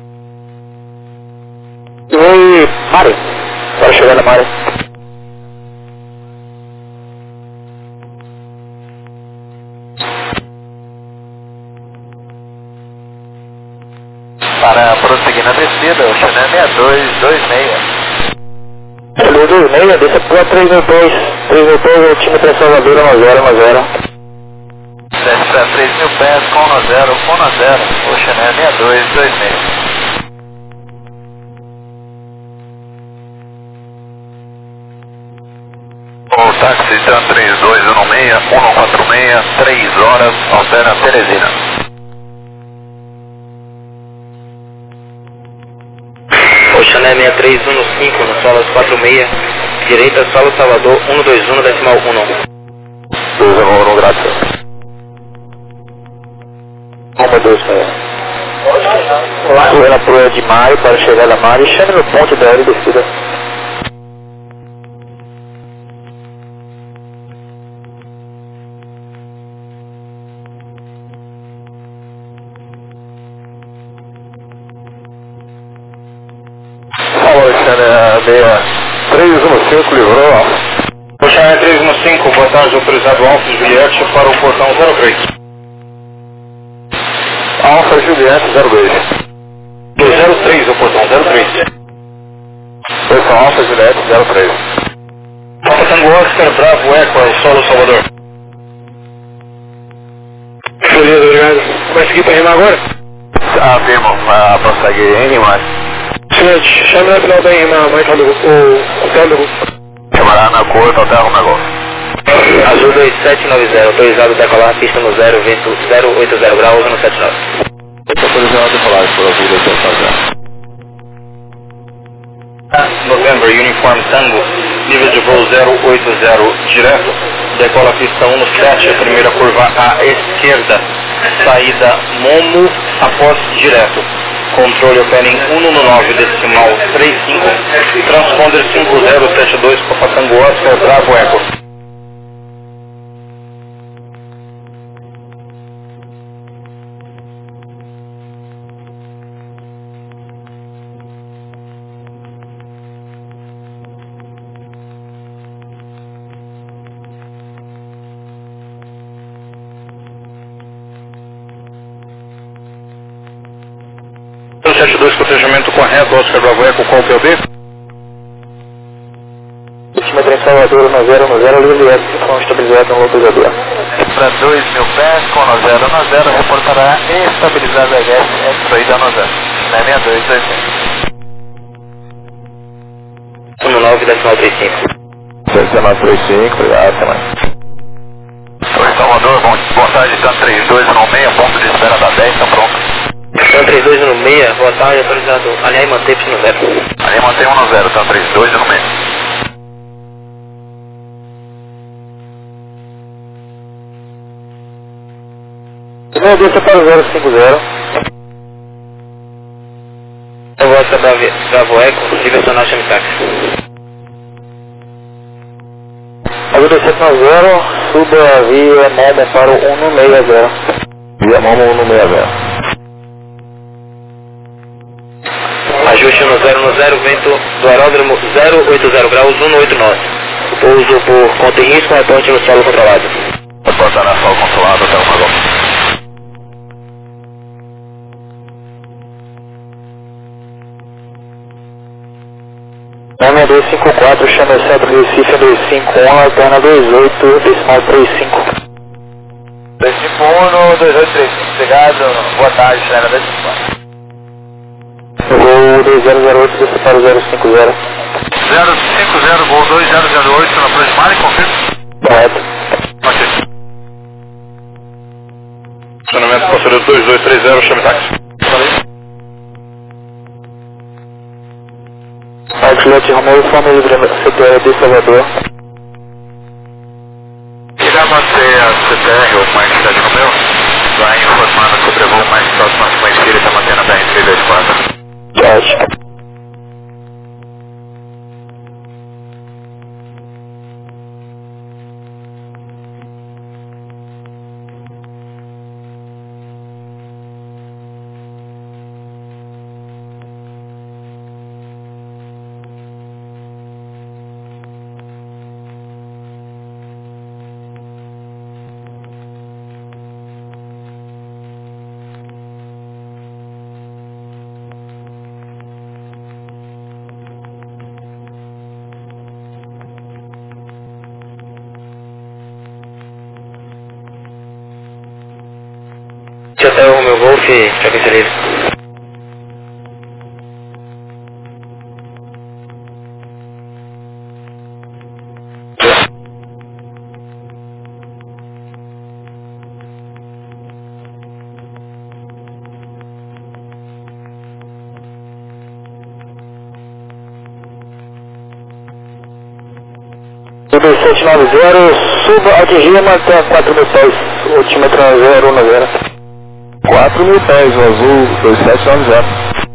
Oi, Mário. Agora chegando, Mário. Para prosseguir na descida, o Channel sessenta e dois vinte e seis. Channel vinte e seis, desça para três mil pés. três mil pés, altímetro para Salvador, um zero, um zero. Desce para três mil pés, com um zero, com um zero, o Channel sessenta e dois vinte e seis. O táxi TAM três dois um seis, um quatro seis, três horas, altera Teresina. Oceané sessenta e três quinze, no Solas quatro seis, direita, Solo Salvador, cento e vinte e um, decimal um. dois um um, graças. um dois seis. Lá, na proa de Maio, para chegar a Maio, chame no ponto da área de descida. três um cinco, livrou. Oceané três um cinco, boa tarde, autorizado Alfa Juliette para o portão zero três. Alfa Juliette zero dois. Do zero três, o portão zero três. Portão Alfa Juliette zero três. Alfa Tango Oscar, Bravo Eco, é o Solo Salvador. Beleza, obrigado. Vai seguir para rimar agora? Ah, firmo, para prosseguir em rimar. Senhores, chame na final da rimar, Mike, o hotel do... Chamará na cor, hotel Romagol. Azul dois sete nove zero, autorizado decolar, pista no zero oito zero graus, no sete nove. Autorizado decolar, por azul dois sete nove zero. November, Uniform Tango, nível de voo zero oito zero direto, decola pista um no sete, primeira curva à esquerda, saída Momo após direto, controle opening cento e nove, decimal trinta e cinco, transponder cinco zero sete dois, Papa Tango Oscar, Bravo Eco. sete dois, cotejamento correto, Oscar Bravo Eco, qual que é o B? Última em Salvador, um zero um zero, livre S, função estabilizada no localizador. Para dois mil pés, com um zero um zero, reportará estabilizada H S, saída um zero. sessenta e dois vinte e seis. um nove, decimal trinta e cinco. Decimal trinta e cinco, obrigado, até mais. Oi, Salvador, bom, boa tarde, TAM três dois um seis, ponto de espera da dez, está pronto. TAM três dois um seis, boa tarde, autorizado. Aliás, mantém pista no zero. Ali mantém um zero, TAM três dois um seis. Primeiro desça para o zero cinco zero. Eu vou essa Bravo Eco, diversional chame táxi. Azul dois sete nove zero, suba a via Momo para o cento e sessenta. Via Momo cento e sessenta. Ajuste no zero no zero, vento do aeródromo zero oito zero graus, cento e oitenta e nove. Pouso por conta e risco, reporte no solo controlado. Reporta na solo controlado, até o Magol. Nome dois cinco quatro, chama centro Recife dois cinco um, alterna dois oito, decimal trinta e cinco. dois cinco um, dois oito três cinco, obrigado, boa tarde, chama dois cinco quatro. Voo dois zero zero oito, desce para o zero cinco zero. zero cinco zero, voo dois zero zero oito, na Proximar, confirma? Correto. Ok. Estacionamento passageiro dois dois três zero, chame táxi. Outlet Romeo, família C T R de Salvador. Irá manter a C T R, ou mais cidade Romeo, vai informando sobre o voo mais próximo à sequência que ele está mantendo a B R três dois quatro. Ótimo. F, frequência livre. dois sete nove zero, suba, atingir até quatro mil pés, altímetro zero um zero. quatro mil pés, o azul dois sete nove zero.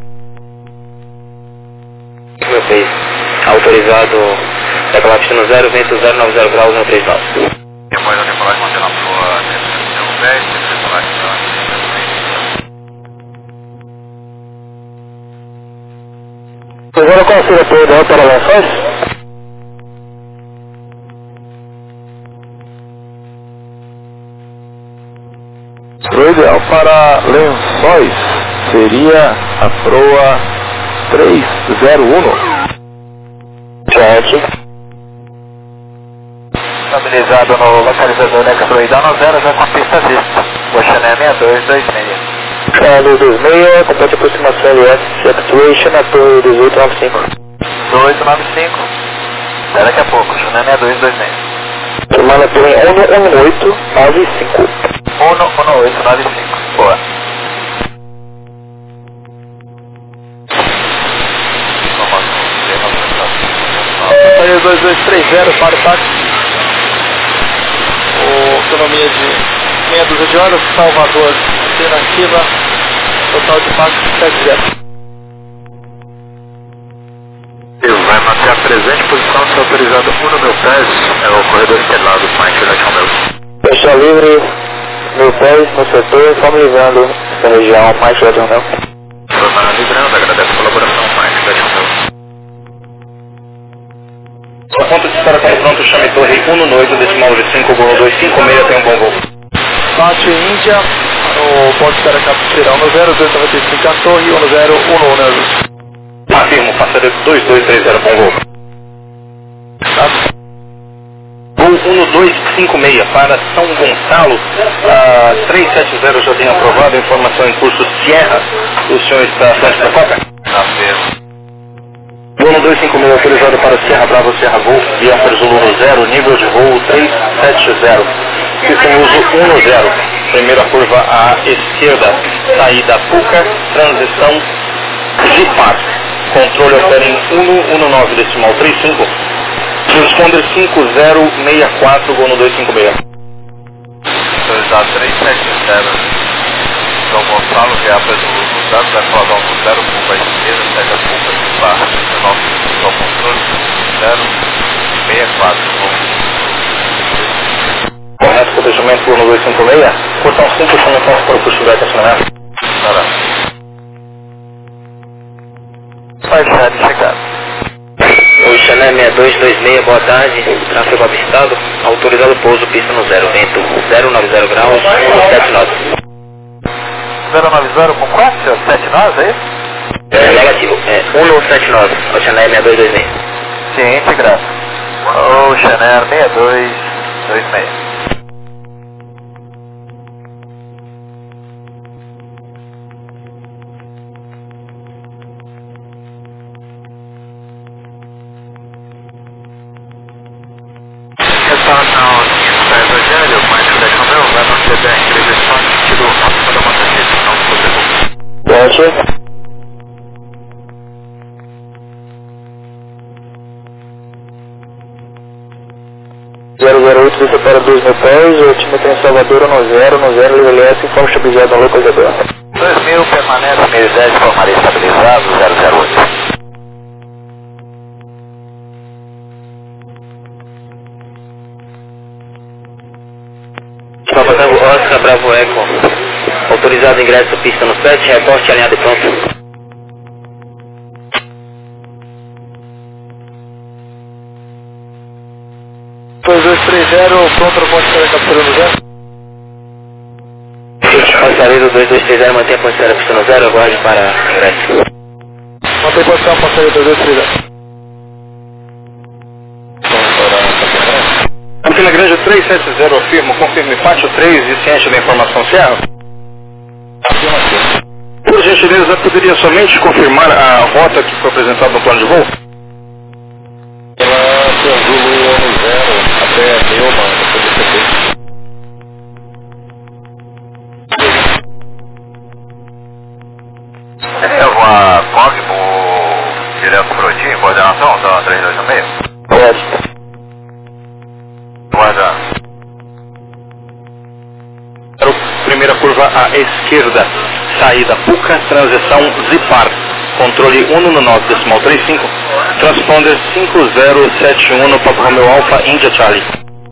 Meu pés, autorizado, decolar pista no zero, vento zero nove zero graus, um três nove. Depois a decolagem mantendo a proa zero dez, decolagem para agora qual seria a proa ideal para lanções? O ideal para lençóis seria a proa três zero um. Certo. Estabilizado no localizador da Exproidal no zero, já com a pista vista. Oceané seis dois dois seis. Channel dois seis, complete aproximação L S, Actuation na torre dezoito nove cinco. dezoito nove cinco. Até daqui a pouco, Oceané seis dois dois seis. Tomando a torre um um oito nove cinco. um um oito nove cinco. Boa. Aí dois dois três zero para o táxi. Autonomia de meia dúzia de horas, Salvador, alternativa, total de táxi sete zero. Vai manter a presente posição, se autorizado um no meu pés, é o corredor estelado, mais internet ao meu. Fechar livre, meu pés no setor, só me livrando da região, mais internet ao meu. Formando livrando, agradeço a colaboração, mais internet ao meu. A ponto de espera para pronto, chame torre um no oito, decimal de cinco, Gol dois cinco seis, tem um bom voo. Norte Índia, o ponto de espera captura um no zero, dois noventa e cinco, a torre um no zero, um no um. Afirmo, passageiro dois dois três zero, bom voo. Voo um dois cinco seis para São Gonçalo, ah, três sete zero já tem aprovado, informação em curso Sierra, o senhor está frente da Coca? Afirmo. Voo dois cinco seis autorizado para Sierra Bravo, Sierra Golf, Yankee Zulu no zero, nível de voo três sete zero. Sistema uso um no zero, primeira curva à esquerda, saída Puca, transição Gipar. Controle opera em um nove decimal trinta e cinco. Responder cinco zero seis quatro, Gol no dois cinco seis. Autorizado três sete zero. São Gonçalo, que é a presa do dado da Cladão no zero, curva à esquerda, segue a curva, barra dezenove, ao controle, zero seis quatro. Correto, protegimento Gol no dois cinco seis. Portão cinco, chama para o curso de estacionamento. Baixar de chegada. Oceané seis dois dois seis, boa tarde, tráfego avistado, autorizado pouso, pista no zero, vento zero nove zero graus, um sete nove. zero nove zero com quatro, sete nove, é isso? É negativo, é um sete nove, Oceané seis dois dois seis. Ciente, graças. Oceané seis dois dois seis. zero zero oito, você para dois mil pés, o time tem Salvador no zero, no zero, L S, informa estabilizado no localizador. dois mil, permanece, meio dez, formaria estabilizado, zero zero oito. Salvador Oscar Bravo Eco, autorizado ingresso pista no sete, reporte alinhado e pronto. dois dois três zero, pronto no ponto de espera capturando zero. Passageiro dois dois três zero, mantém a ponte de espera pista no zero, aguarde para ingresso. Mantém posição, passageiro dois dois três zero. Campina Grande três sete zero, afirmo, confirme pátio três e ciente da informação Sierra. Afirma aqui. gentileza, poderia somente confirmar a rota que foi apresentada no plano de voo? Ela Zulu ano zero até Neuma, depois do C P. Levo a Cogmo direto pro Tim, coordenação da três dois seis. Pode. Guarda. Primeira curva à esquerda, saída Puca, transição Zipar, controle um no nove decimal trinta e cinco, transponder cinco zero sete um no Papa Romeo Alpha, India Charlie.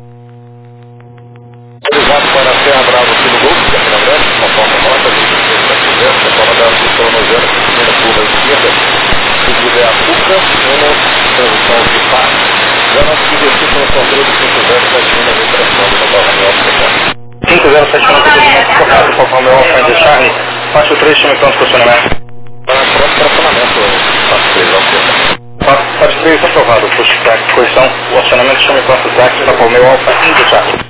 Obrigado para a Serra Bravo aqui no Golfo, da Serra Brava, uma forma nota, vinte e seis para cento, a forma da posição no zero, primeira curva à esquerda, seguida é a Puca, uma transição Zipar, zero nove cinco no controle cinco zero sete um no transponder no Papa Romeo Alpha, cinco zero sete um no controle correto, Papa Romeo Alpha, India Charlie, faixa três, chama pronto posicionamento. Para pronto para acionamento, faixa três, ok. Faixa três aprovado, push back, correção, o acionamento chama pronto taxi, Papa Romeo Alpha, India Charlie.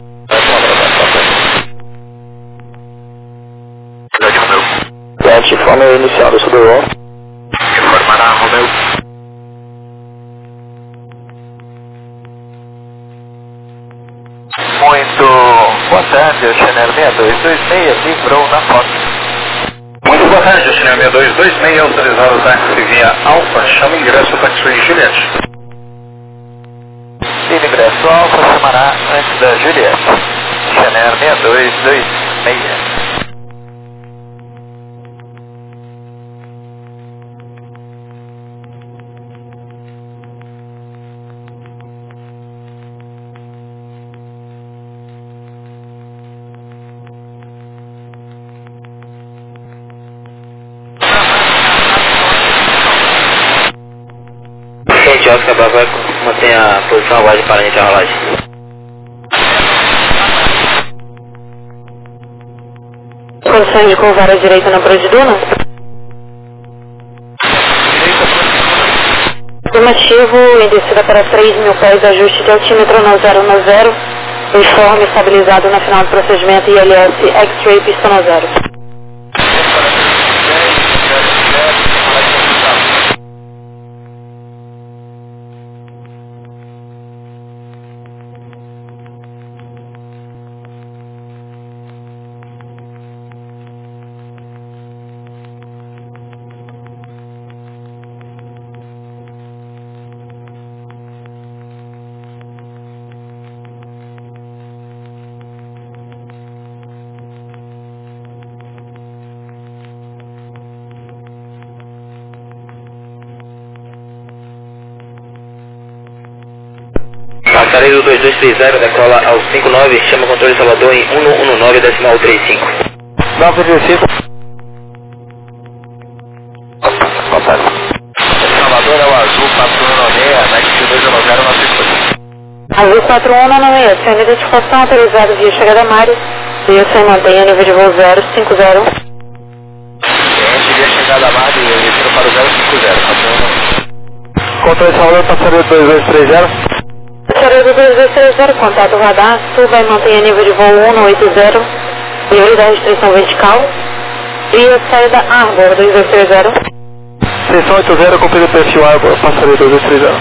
Pet, informe iniciado sobre o voo. Informará, Romeu. Muito boa tarde, o Chanel seis dois dois seis livrou na foto. Muito boa tarde, o Chanel seis dois dois seis, autorizado o táxi via Alfa, chama ingresso Taxi Juliette. Sim, ingresso Alfa chamará antes da Juliette. Chanel seis dois dois seis. Oscar Bravo, mantenha a posição, aguarde para iniciar a rolagem. Condições de curvar à direita na Praia de Duna? Afirmativo, em descida para três mil pés, ajuste de altímetro no zero no zero, uniforme estabilizado na final do procedimento I L S X-Ray pista no zero. Passareiro dois dois três zero, decola ao cinco nove, chama o controle Salvador em um um nove decimal trinta e cinco. nove cinco. Salvador é o azul quatro um nove seis, Next dois zero zero nove cinco. Azul quatro um nove seis, sem identificação autorizado via chegada Mário, e você mantenha nível de voo zero cinco zero. Cliente via chegada Mário e retiro para o zero cinco zero, quatro um nove. Controle Salvador, passareiro dois dois três zero. Passareiro dois dois três zero, contato radar, suba e mantenha nível de voo um oito zero, livre da restrição vertical, via saída Arbor dois dois três zero. seis oito zero, cumprido o perfil Arbor, passareiro dois dois três zero.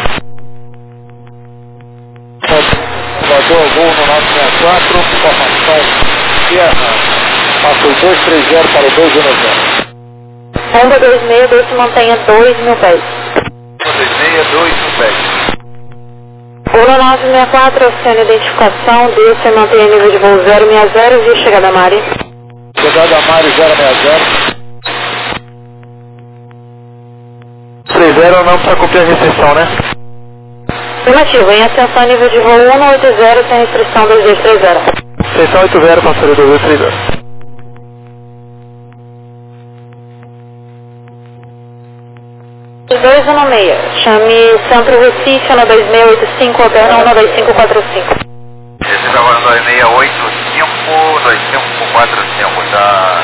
Salvador, voo no nove seis quatro, formação Sierra, passo dois três zero para o dois um zero. Honda dois seis dois, se mantenha dois mil pés. dois seis dois mil pés. Uno nove seis quatro, oficial identificação, desça e mantenha nível de voo zero seis zero, via chegada Mari. Chegada Mário zero seis zero. três zero não precisa cumprir a restrição, né? Afirmativo, em atenção nível de voo um oito zero, sem restrição dois dois três zero. seis oito zero, passareiro dois dois três zero. dois um seis, chame Centro Recife, ano dois seis oito cinco, Oberna um dois cinco quatro cinco. Esse é agora dois seis oito cinco, dois cinco quatro cinco, tá?